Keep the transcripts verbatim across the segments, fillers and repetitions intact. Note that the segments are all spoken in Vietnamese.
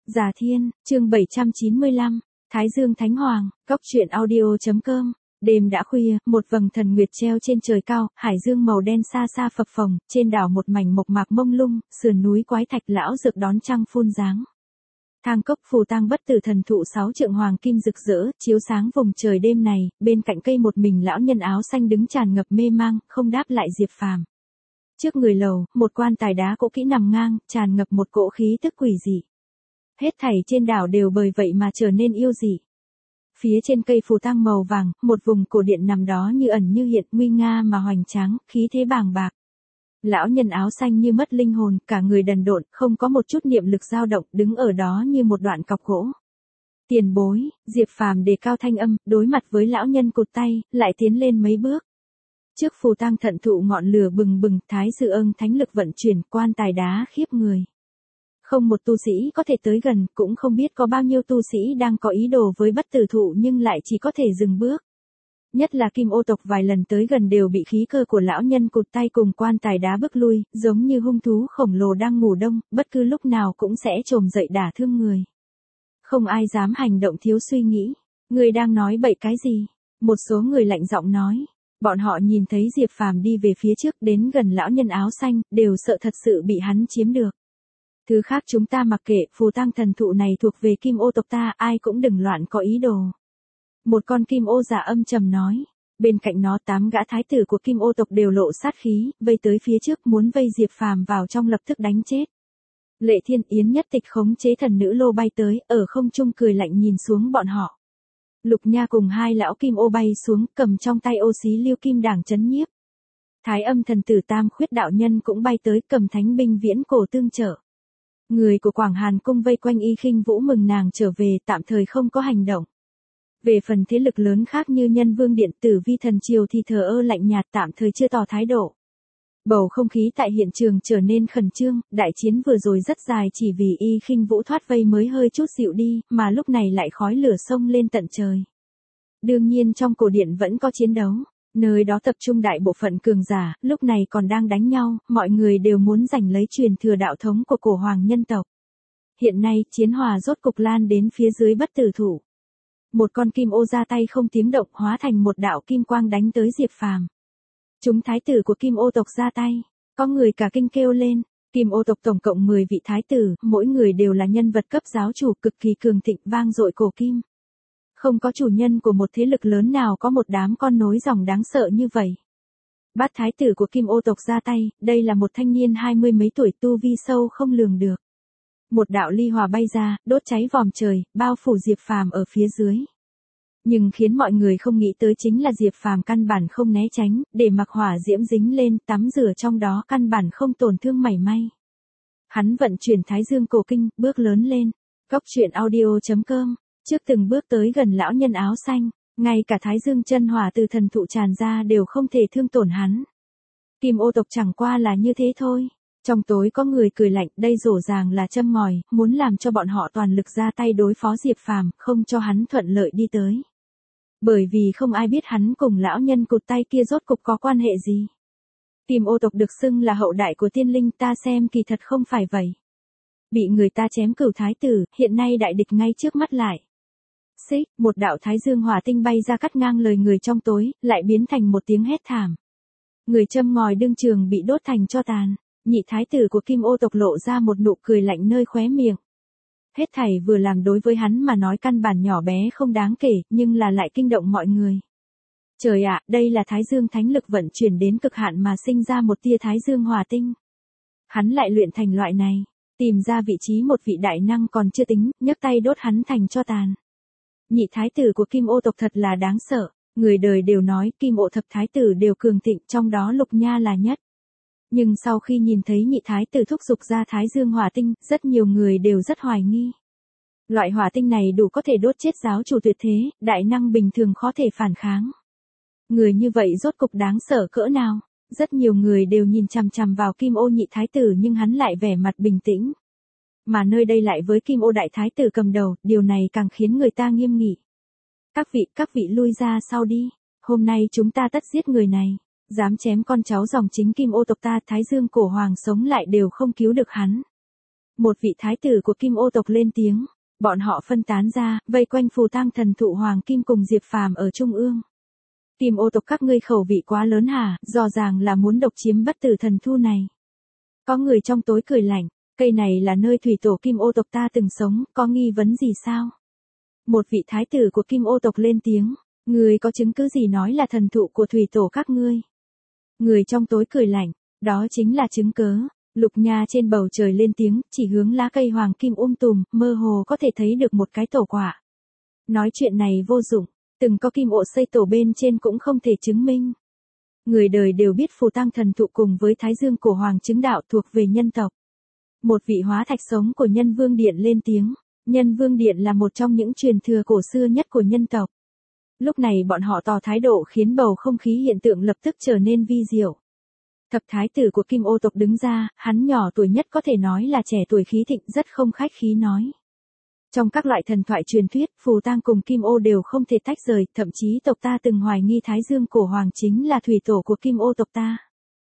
Già Thiên, chương bảy trăm chín mươi lăm, Thái Dương Thánh Hoàng, Cóc truyện audio.com. Đêm đã khuya, một vầng thần nguyệt treo trên trời cao, hải dương màu đen xa xa phập phồng, trên đảo một mảnh mộc mạc mông lung, sườn núi quái thạch lão rực đón trăng phun dáng. Thang cốc phù tang bất tử thần thụ sáu trượng hoàng kim rực rỡ, chiếu sáng vùng trời đêm này, bên cạnh cây một mình lão nhân áo xanh đứng tràn ngập mê mang, không đáp lại Diệp Phàm. Trước người lầu, một quan tài đá cỗ kỹ nằm ngang, tràn ngập một cỗ khí tức quỷ dị. Hết thảy trên đảo đều bởi vậy mà trở nên yêu dị. Phía trên cây phù tang màu vàng, một vùng cổ điện nằm đó như ẩn như hiện, nguy nga mà hoành tráng, khí thế bàng bạc. Lão nhân áo xanh như mất linh hồn, cả người đần độn, không có một chút niệm lực dao động, đứng ở đó như một đoạn cọc gỗ. Tiền bối, Diệp Phàm đề cao thanh âm, đối mặt với lão nhân cụt tay, lại tiến lên mấy bước. Trước phù tang thận thụ ngọn lửa bừng bừng, thái sư ưng thánh lực vận chuyển, quan tài đá khiếp người. Không một tu sĩ có thể tới gần, cũng không biết có bao nhiêu tu sĩ đang có ý đồ với bất tử thụ nhưng lại chỉ có thể dừng bước. Nhất là Kim Ô tộc vài lần tới gần đều bị khí cơ của lão nhân cụt tay cùng quan tài đá bước lui, giống như hung thú khổng lồ đang ngủ đông, bất cứ lúc nào cũng sẽ trồm dậy đả thương người. Không ai dám hành động thiếu suy nghĩ. Người đang nói bậy cái gì? Một số người lạnh giọng nói. Bọn họ nhìn thấy Diệp Phàm đi về phía trước đến gần lão nhân áo xanh, đều sợ thật sự bị hắn chiếm được. Thứ khác chúng ta mặc kệ, phù tang thần thụ này thuộc về Kim Ô tộc ta, ai cũng đừng loạn có ý đồ. Một con Kim Ô già âm trầm nói. Bên cạnh nó tám gã thái tử của Kim Ô tộc đều lộ sát khí, vây tới phía trước muốn vây Diệp Phàm vào trong lập tức đánh chết. Lệ Thiên Yến nhất tịch khống chế thần nữ lô bay tới, ở không trung cười lạnh nhìn xuống bọn họ. Lục Nha cùng hai lão Kim Ô bay xuống, cầm trong tay ô xí lưu kim đảng chấn nhiếp. Thái âm thần tử Tam Khuyết đạo nhân cũng bay tới, cầm thánh binh viễn cổ tương trợ. Người của Quảng Hàn cung vây quanh Y Khinh Vũ mừng nàng trở về, tạm thời không có hành động. Về phần thế lực lớn khác như Nhân Vương Điện, Tử Vi Thần Triều thì thờ ơ lạnh nhạt, tạm thời chưa tỏ thái độ. Bầu không khí tại hiện trường trở nên khẩn trương, đại chiến vừa rồi rất dài chỉ vì Y Khinh Vũ thoát vây mới hơi chút dịu đi, mà lúc này lại khói lửa sông lên tận trời. Đương nhiên trong cổ điện vẫn có chiến đấu, nơi đó tập trung đại bộ phận cường giả, lúc này còn đang đánh nhau, mọi người đều muốn giành lấy truyền thừa đạo thống của cổ hoàng nhân tộc. Hiện nay, chiến hòa rốt cục lan đến phía dưới bất tử thụ. Một con Kim Ô ra tay không tiếng động, hóa thành một đạo kim quang đánh tới Diệp Phàm. Chúng thái tử của Kim Ô tộc ra tay, có người cả kinh kêu lên. Kim Ô tộc tổng cộng mười vị thái tử, mỗi người đều là nhân vật cấp giáo chủ cực kỳ cường thịnh, vang dội cổ kim. Không có chủ nhân của một thế lực lớn nào có một đám con nối dòng đáng sợ như vậy. Bát thái tử của Kim Ô tộc ra tay, đây là một thanh niên hai mươi mấy tuổi, tu vi sâu không lường được. Một đạo ly hỏa bay ra, đốt cháy vòm trời, bao phủ Diệp Phàm ở phía dưới. Nhưng khiến mọi người không nghĩ tới chính là Diệp Phàm căn bản không né tránh, để mặc hỏa diễm dính lên, tắm rửa trong đó căn bản không tổn thương mảy may. Hắn vận chuyển Thái Dương cổ kinh, bước lớn lên. Cóc truyện audio.com. Trước từng bước tới gần lão nhân áo xanh, ngay cả Thái Dương chân hỏa từ thần thụ tràn ra đều không thể thương tổn hắn. Kim Ô tộc chẳng qua là như thế thôi. Trong tối có người cười lạnh, đây rổ ràng là châm ngòi, muốn làm cho bọn họ toàn lực ra tay đối phó Diệp Phàm, không cho hắn thuận lợi đi tới. Bởi vì không ai biết hắn cùng lão nhân cụt tay kia rốt cục có quan hệ gì. Kim Ô tộc được xưng là hậu đại của tiên linh, ta xem kỳ thật không phải vậy. Bị người ta chém cửu thái tử, hiện nay đại địch ngay trước mắt lại. Xích, một đạo thái dương hỏa tinh bay ra cắt ngang lời người trong tối, lại biến thành một tiếng hét thảm. Người châm ngòi đương trường bị đốt thành tro tàn. Nhị thái tử của Kim Ô tộc lộ ra một nụ cười lạnh nơi khóe miệng. Hết thảy vừa làm đối với hắn mà nói căn bản nhỏ bé không đáng kể, nhưng là lại kinh động mọi người. Trời ạ, đây là Thái Dương thánh lực vận chuyển đến cực hạn mà sinh ra một tia Thái Dương hỏa tinh. Hắn lại luyện thành loại này, tìm ra vị trí một vị đại năng còn chưa tính, nhấc tay đốt hắn thành tro tàn. Nhị thái tử của Kim Ô tộc thật là đáng sợ, người đời đều nói Kim Ô thập thái tử đều cường thịnh, trong đó Lục Nha là nhất. Nhưng sau khi nhìn thấy nhị thái tử thúc giục ra Thái Dương hỏa tinh, rất nhiều người đều rất hoài nghi. Loại hỏa tinh này đủ có thể đốt chết giáo chủ tuyệt thế, đại năng bình thường khó thể phản kháng. Người như vậy rốt cục đáng sợ cỡ nào? Rất nhiều người đều nhìn chằm chằm vào Kim Ô nhị thái tử nhưng hắn lại vẻ mặt bình tĩnh. Mà nơi đây lại với Kim Ô đại thái tử cầm đầu, điều này càng khiến người ta nghiêm nghị. Các vị, các vị lui ra sau đi, hôm nay chúng ta tất giết người này. Dám chém con cháu dòng chính Kim Ô tộc ta, Thái Dương cổ hoàng sống lại đều không cứu được hắn. Một vị thái tử của Kim Ô tộc lên tiếng. Bọn họ phân tán ra, vây quanh phù tang thần thụ Hoàng Kim cùng Diệp Phàm ở trung ương. Kim Ô tộc các ngươi khẩu vị quá lớn hả, rõ ràng là muốn độc chiếm bất tử thần thu này. Có người trong tối cười lạnh, cây này là nơi thủy tổ Kim Ô tộc ta từng sống, có nghi vấn gì sao? Một vị thái tử của Kim Ô tộc lên tiếng, người có chứng cứ gì nói là thần thụ của thủy tổ các ngươi? Người trong tối cười lạnh, đó chính là chứng cớ. Lục Nha trên bầu trời lên tiếng, chỉ hướng lá cây Hoàng Kim um tùm, mơ hồ có thể thấy được một cái tổ quả. Nói chuyện này vô dụng, từng có kim ộ xây tổ bên trên cũng không thể chứng minh. Người đời đều biết phù tang thần thụ cùng với thái dương cổ hoàng chứng đạo thuộc về nhân tộc. Một vị hóa thạch sống của Nhân Vương Điện lên tiếng, Nhân Vương Điện là một trong những truyền thừa cổ xưa nhất của nhân tộc. Lúc này bọn họ tỏ thái độ khiến bầu không khí hiện tượng lập tức trở nên vi diệu. Thập thái tử của Kim Ô tộc đứng ra, hắn nhỏ tuổi nhất có thể nói là trẻ tuổi khí thịnh, rất không khách khí nói. Trong các loại thần thoại truyền thuyết, phù tang cùng Kim Ô đều không thể tách rời, thậm chí tộc ta từng hoài nghi thái dương cổ hoàng chính là thủy tổ của Kim Ô tộc ta.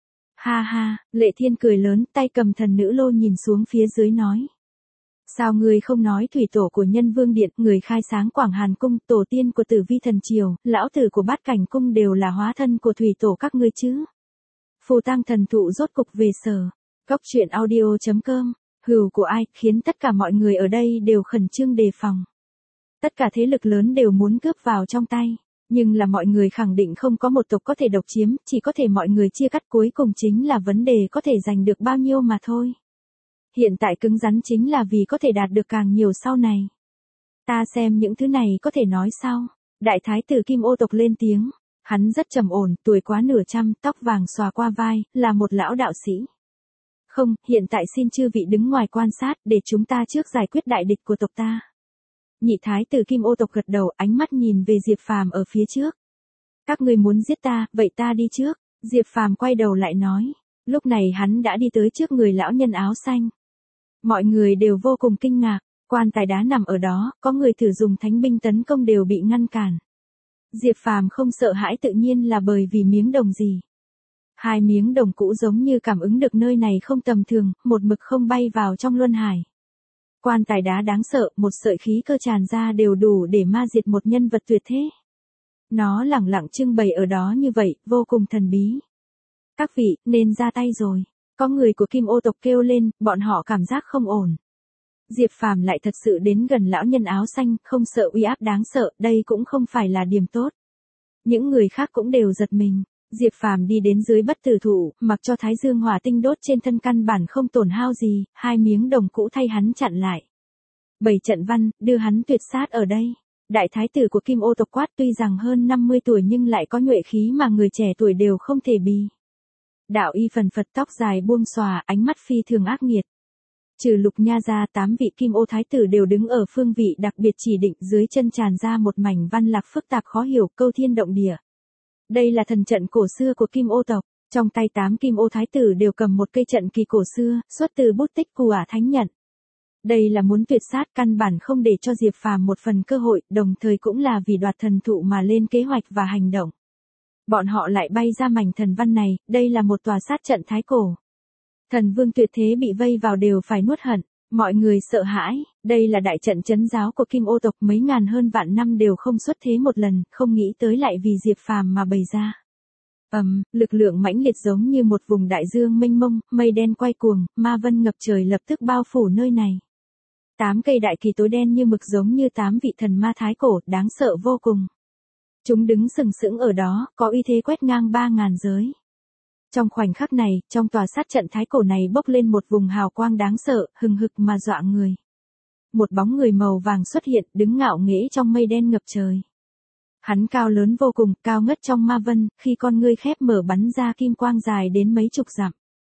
Ha ha, Lệ Thiên cười lớn, tay cầm thần nữ lô nhìn xuống phía dưới nói. Sao ngươi không nói thủy tổ của Nhân Vương Điện, người khai sáng Quảng Hàn Cung, tổ tiên của Tử Vi Thần Triều, lão tử của Bát Cảnh Cung đều là hóa thân của thủy tổ các ngươi chứ? Phù tang thần thụ rốt cục về sở. Góc truyện audio chấm com. Hừu của ai khiến tất cả mọi người ở đây đều khẩn trương đề phòng. Tất cả thế lực lớn đều muốn cướp vào trong tay. Nhưng là mọi người khẳng định không có một tộc có thể độc chiếm, chỉ có thể mọi người chia cắt, cuối cùng chính là vấn đề có thể giành được bao nhiêu mà thôi. Hiện tại cứng rắn chính là vì có thể đạt được càng nhiều sau này. Ta xem những thứ này có thể nói sao? Đại thái tử Kim Ô tộc lên tiếng. Hắn rất trầm ổn, tuổi quá nửa trăm, tóc vàng xòa qua vai, là một lão đạo sĩ. Không, hiện tại xin chư vị đứng ngoài quan sát, để chúng ta trước giải quyết đại địch của tộc ta. Nhị thái tử Kim Ô tộc gật đầu, ánh mắt nhìn về Diệp Phàm ở phía trước. Các ngươi muốn giết ta, vậy ta đi trước. Diệp Phàm quay đầu lại nói. Lúc này hắn đã đi tới trước người lão nhân áo xanh. Mọi người đều vô cùng kinh ngạc, quan tài đá nằm ở đó, có người thử dùng thánh binh tấn công đều bị ngăn cản. Diệp Phàm không sợ hãi tự nhiên là bởi vì miếng đồng gì. Hai miếng đồng cũ giống như cảm ứng được nơi này không tầm thường, một mực không bay vào trong luân hải. Quan tài đá đáng sợ, một sợi khí cơ tràn ra đều đủ để ma diệt một nhân vật tuyệt thế. Nó lẳng lặng trưng bày ở đó như vậy, vô cùng thần bí. Các vị, nên ra tay rồi. Có người của Kim Ô tộc kêu lên, bọn họ cảm giác không ổn. Diệp Phàm lại thật sự đến gần lão nhân áo xanh, không sợ uy áp đáng sợ, đây cũng không phải là điểm tốt. Những người khác cũng đều giật mình. Diệp Phàm đi đến dưới bất tử thụ, mặc cho thái dương hỏa tinh đốt trên thân căn bản không tổn hao gì, hai miếng đồng cũ thay hắn chặn lại. Bảy trận văn, đưa hắn tuyệt sát ở đây. Đại thái tử của Kim Ô tộc quát, tuy rằng hơn năm mươi tuổi nhưng lại có nhuệ khí mà người trẻ tuổi đều không thể bì. Đạo y phần phật, tóc dài buông xòa, ánh mắt phi thường ác nghiệt. Trừ Lục Nha ra, tám vị Kim Ô thái tử đều đứng ở phương vị đặc biệt chỉ định, dưới chân tràn ra một mảnh văn lạc phức tạp khó hiểu, câu thiên động địa. Đây là thần trận cổ xưa của Kim Ô tộc, trong tay tám Kim Ô thái tử đều cầm một cây trận kỳ cổ xưa, xuất từ bút tích của Ả Thánh Nhận. Đây là muốn tuyệt sát, căn bản không để cho Diệp Phàm một phần cơ hội, đồng thời cũng là vì đoạt thần thụ mà lên kế hoạch và hành động. Bọn họ lại bay ra mảnh thần văn này, đây là một tòa sát trận thái cổ. Thần vương tuyệt thế bị vây vào đều phải nuốt hận, mọi người sợ hãi, đây là đại trận trấn giáo của Kim Ô tộc, mấy ngàn hơn vạn năm đều không xuất thế một lần, không nghĩ tới lại vì Diệp Phàm mà bày ra. Ầm, um, lực lượng mãnh liệt giống như một vùng đại dương mênh mông, mây đen quay cuồng, ma vân ngập trời lập tức bao phủ nơi này. Tám cây đại kỳ tối đen như mực giống như tám vị thần ma thái cổ, đáng sợ vô cùng. Chúng đứng sừng sững ở đó, có uy thế quét ngang ba ngàn giới. Trong khoảnh khắc này, trong tòa sát trận thái cổ này bốc lên một vùng hào quang đáng sợ, hừng hực mà dọa người. Một bóng người màu vàng xuất hiện, đứng ngạo nghễ trong mây đen ngập trời. Hắn cao lớn vô cùng, cao ngất trong ma vân, khi con ngươi khép mở bắn ra kim quang dài đến mấy chục dặm.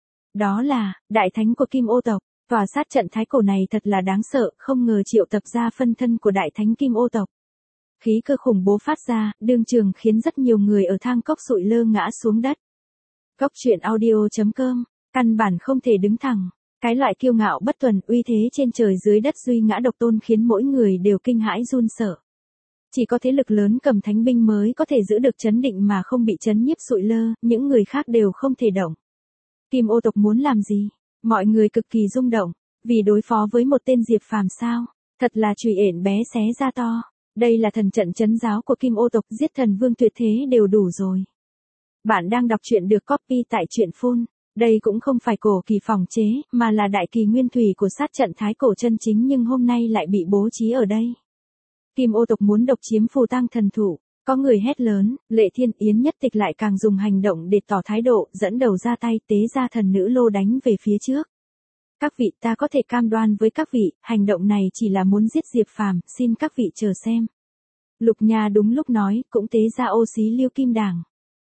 Đó là, đại thánh của Kim Ô tộc. Tòa sát trận thái cổ này thật là đáng sợ, không ngờ triệu tập ra phân thân của đại thánh Kim Ô tộc. Khí cơ khủng bố phát ra, đương trường khiến rất nhiều người ở thang cốc sụi lơ ngã xuống đất. Góc truyện audio chấm com, căn bản không thể đứng thẳng. Cái loại kiêu ngạo bất tuần, uy thế trên trời dưới đất duy ngã độc tôn khiến mỗi người đều kinh hãi run sợ. Chỉ có thế lực lớn cầm thánh binh mới có thể giữ được chấn định mà không bị chấn nhiếp sụi lơ, những người khác đều không thể động. Kim Ô tộc muốn làm gì? Mọi người cực kỳ rung động. Vì đối phó với một tên Diệp Phàm sao? Thật là chùy ện bé xé ra to. Đây là thần trận trấn giáo của Kim Ô tộc, giết thần vương tuyệt thế đều đủ rồi. Bạn đang đọc truyện được copy tại truyện phun. Đây cũng không phải cổ kỳ phòng chế, mà là đại kỳ nguyên thủy của sát trận thái cổ chân chính, nhưng hôm nay lại bị bố trí ở đây. Kim Ô tộc muốn độc chiếm phù tang thần thụ. Có người hét lớn, Lệ Thiên Yến Nhất Tịch lại càng dùng hành động để tỏ thái độ, dẫn đầu ra tay tế ra thần nữ lô đánh về phía trước. Các vị, ta có thể cam đoan với các vị, hành động này chỉ là muốn giết Diệp Phàm, xin các vị chờ xem. Lục Nha đúng lúc nói, cũng tế ra ô xí Liêu Kim Đảng.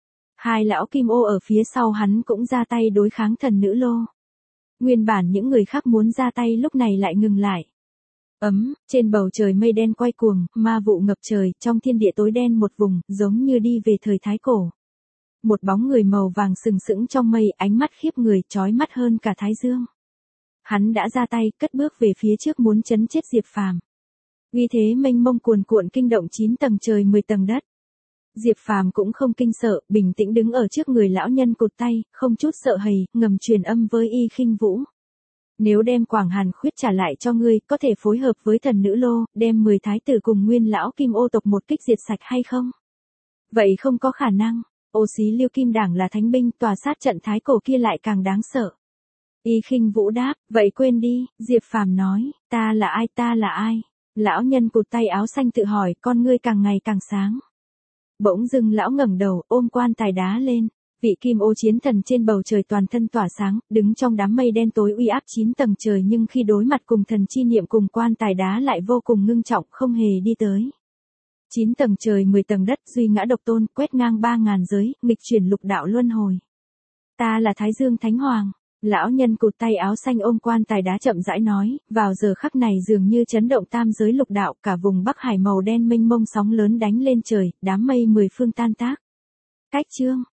Hai lão Kim Ô ở phía sau hắn cũng ra tay đối kháng thần nữ lô. Nguyên bản những người khác muốn ra tay lúc này lại ngừng lại. Ấm, trên bầu trời mây đen quay cuồng, ma vụ ngập trời, trong thiên địa tối đen một vùng, giống như đi về thời thái cổ. Một bóng người màu vàng sừng sững trong mây, ánh mắt khiếp người, chói mắt hơn cả thái dương. Hắn đã ra tay, cất bước về phía trước muốn chấn chết Diệp Phàm. Uy thế mênh mông cuồn cuộn kinh động chín tầng trời mười tầng đất. Diệp Phàm cũng không kinh sợ, bình tĩnh đứng ở trước người lão nhân cụt tay, không chút sợ hầy, ngầm truyền âm với Y Khinh Vũ. Nếu đem Quảng Hàn Khuyết trả lại cho ngươi, có thể phối hợp với thần nữ lô, đem mười thái tử cùng nguyên lão Kim Ô tộc một kích diệt sạch hay không? Vậy không có khả năng. Ô xí Liêu Kim Đảng là thánh binh, tòa sát trận thái cổ kia lại càng đáng sợ. Y Khinh Vũ đáp, vậy quên đi. Diệp Phàm nói, ta là ai, ta là ai? Lão nhân cụt tay áo xanh tự hỏi, con ngươi càng ngày càng sáng. Bỗng dưng lão ngẩng đầu, ôm quan tài đá lên. Vị Kim Ô chiến thần trên bầu trời toàn thân tỏa sáng, đứng trong đám mây đen tối uy áp chín tầng trời, nhưng khi đối mặt cùng thần chi niệm cùng quan tài đá lại vô cùng ngưng trọng, không hề đi tới. Chín tầng trời mười tầng đất, duy ngã độc tôn, quét ngang ba ngàn giới, nghịch chuyển lục đạo luân hồi. Ta là Thái Dương Thánh Hoàng. Lão nhân cụt tay áo xanh ôm quan tài đá chậm rãi nói, vào giờ khắc này dường như chấn động tam giới lục đạo, cả vùng Bắc Hải màu đen mênh mông sóng lớn đánh lên trời, đám mây mười phương tan tác. Cách chương